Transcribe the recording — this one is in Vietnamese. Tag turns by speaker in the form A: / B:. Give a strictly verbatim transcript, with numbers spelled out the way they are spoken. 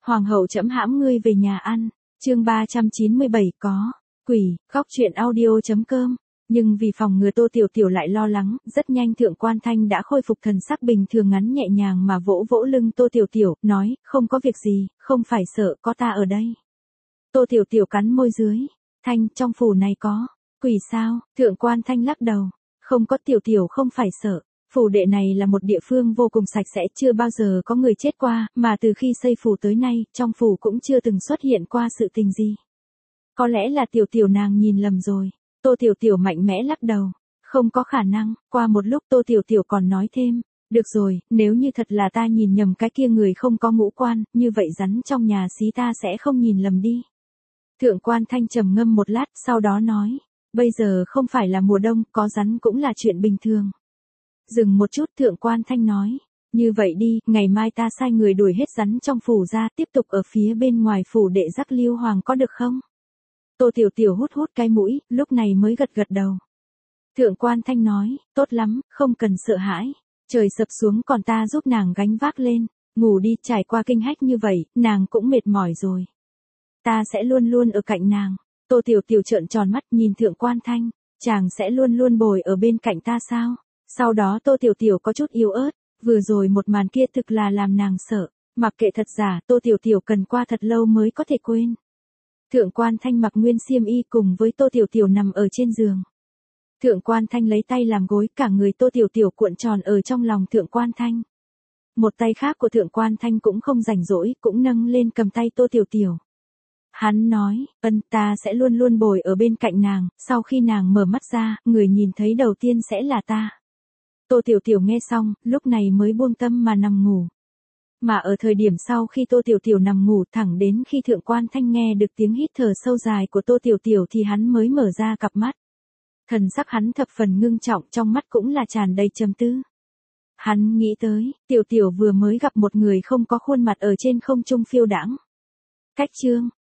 A: Hoàng hậu trẫm hãm ngươi về nhà ăn. Chương ba trăm chín mươi bảy có. Quỷ, góc truyện audio chấm com. Nhưng vì phòng ngừa Tô Tiểu Tiểu lại lo lắng, rất nhanh Thượng Quan Thanh đã khôi phục thần sắc bình thường, ngắn nhẹ nhàng mà vỗ vỗ lưng Tô Tiểu Tiểu, nói, không có việc gì, không phải sợ, có ta ở đây. Tô Tiểu Tiểu cắn môi dưới. Thanh, trong phủ này có. Quỷ sao? Thượng Quan Thanh lắc đầu. Không có, Tiểu Tiểu không phải sợ. Phủ đệ này là một địa phương vô cùng sạch sẽ, chưa bao giờ có người chết qua, mà từ khi xây phủ tới nay, trong phủ cũng chưa từng xuất hiện qua sự tình gì. Có lẽ là Tiểu Tiểu nàng nhìn lầm rồi. Tô Tiểu Tiểu mạnh mẽ lắc đầu. Không có khả năng. Qua một lúc Tô Tiểu Tiểu còn nói thêm. Được rồi, nếu như thật là ta nhìn nhầm cái kia người không có ngũ quan, như vậy rắn trong nhà xí ta sẽ không nhìn lầm đi. Thượng Quan Thanh trầm ngâm một lát, sau đó nói. Bây giờ không phải là mùa đông, có rắn cũng là chuyện bình thường. Dừng một chút, Thượng Quan Thanh nói. Như vậy đi, ngày mai ta sai người đuổi hết rắn trong phủ ra, tiếp tục ở phía bên ngoài phủ đệ rắc Liêu Hoàng có được không? Tô Tiểu Tiểu hút hút cái mũi, lúc này mới gật gật đầu. Thượng Quan Thanh nói, tốt lắm, không cần sợ hãi. Trời sập xuống còn ta giúp nàng gánh vác lên. Ngủ đi, trải qua kinh hách như vậy, nàng cũng mệt mỏi rồi. Ta sẽ luôn luôn ở cạnh nàng. Tô Tiểu Tiểu trợn tròn mắt nhìn Thượng Quan Thanh. Chàng sẽ luôn luôn bồi ở bên cạnh ta sao? Sau đó Tô Tiểu Tiểu có chút yếu ớt. Vừa rồi một màn kia thực là làm nàng sợ. Mặc kệ thật giả, Tô Tiểu Tiểu cần qua thật lâu mới có thể quên. Thượng Quan Thanh mặc nguyên xiêm y cùng với Tô Tiểu Tiểu nằm ở trên giường. Thượng Quan Thanh lấy tay làm gối, cả người Tô Tiểu Tiểu cuộn tròn ở trong lòng Thượng Quan Thanh. Một tay khác của Thượng Quan Thanh cũng không rảnh rỗi, cũng nâng lên cầm tay Tô Tiểu Tiểu. Hắn nói, ân, ta sẽ luôn luôn bồi ở bên cạnh nàng, sau khi nàng mở mắt ra, người nhìn thấy đầu tiên sẽ là ta. Tô Tiểu Tiểu nghe xong, lúc này mới buông tâm mà nằm ngủ. Mà ở thời điểm sau khi Tô Tiểu Tiểu nằm ngủ, thẳng đến khi Thượng Quan Thanh nghe được tiếng hít thở sâu dài của Tô Tiểu Tiểu thì hắn mới mở ra cặp mắt. Thần sắc hắn thập phần ngưng trọng, trong mắt cũng là tràn đầy trầm tư. Hắn nghĩ tới, Tiểu Tiểu vừa mới gặp một người không có khuôn mặt ở trên không trung phiêu đãng. Cách chương,